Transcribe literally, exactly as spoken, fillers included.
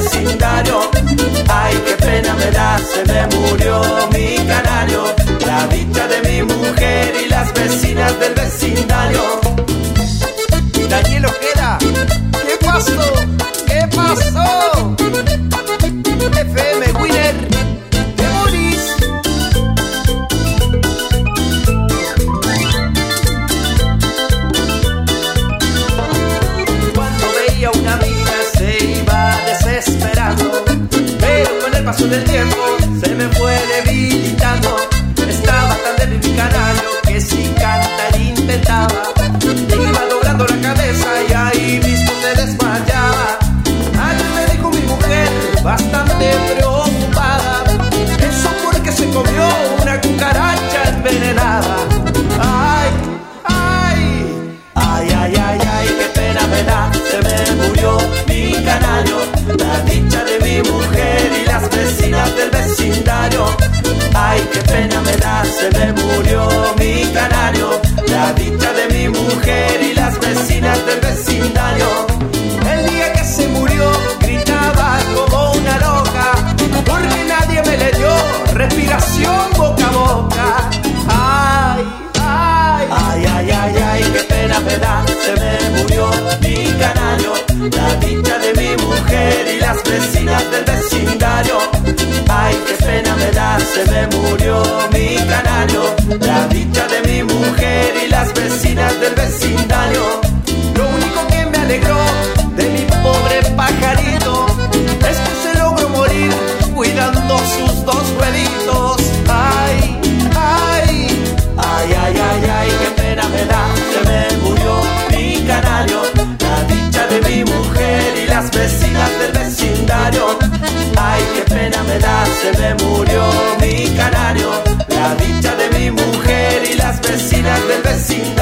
vecindario. Ay, qué pena me da, se me murió mi canario. La dicha de mi mujer y las vecinas del vecindario. Daniel Ojeda, ¿qué pasó? ¿Qué pasó? F M Winner, te morís. Cuando veía una amiga se iba desesperando, pero con el paso del tiempo se me fue debilitando. Estaba tan débil mi canario que sin cantar intentaba. Iba doblando la cabeza y ahí mismo se desmayaba. Ayer me dijo mi mujer, bastante preocupada, eso porque se comió una cucaracha envenenada. Ay, ay, ay, ay, ay, ay, qué pena me da, se me murió mi canario. La dicha de mi mujer y las vecinas del vecindario. Ay, qué pena me da, se me murió mi canario. La dicha de mi mujer y las vecinas del vecindario. El día que se murió gritaba como una loca, porque nadie me le dio respiración boca a boca. Ay, ay, ay, ay, ay, ay, qué pena me da, se me murió mi canario. La dicha de mi mujer y las vecinas del vecindario. Ay, qué pena me da, se me murió mi canario. La dicha de mi mujer y las vecinas del vecindario. Lo único que me alegró de mi pobre pajarito es que se logró morir cuidando sus dos rueditos. Ay, ay, ay, ay, ay, ay, qué pena me da, se me murió mi canario. La dicha de mi mujer y las vecinas del vecindario. Ay, qué pena me da, se me murió mi canario. La dicha de mi mujer y las vecinas del vecindario.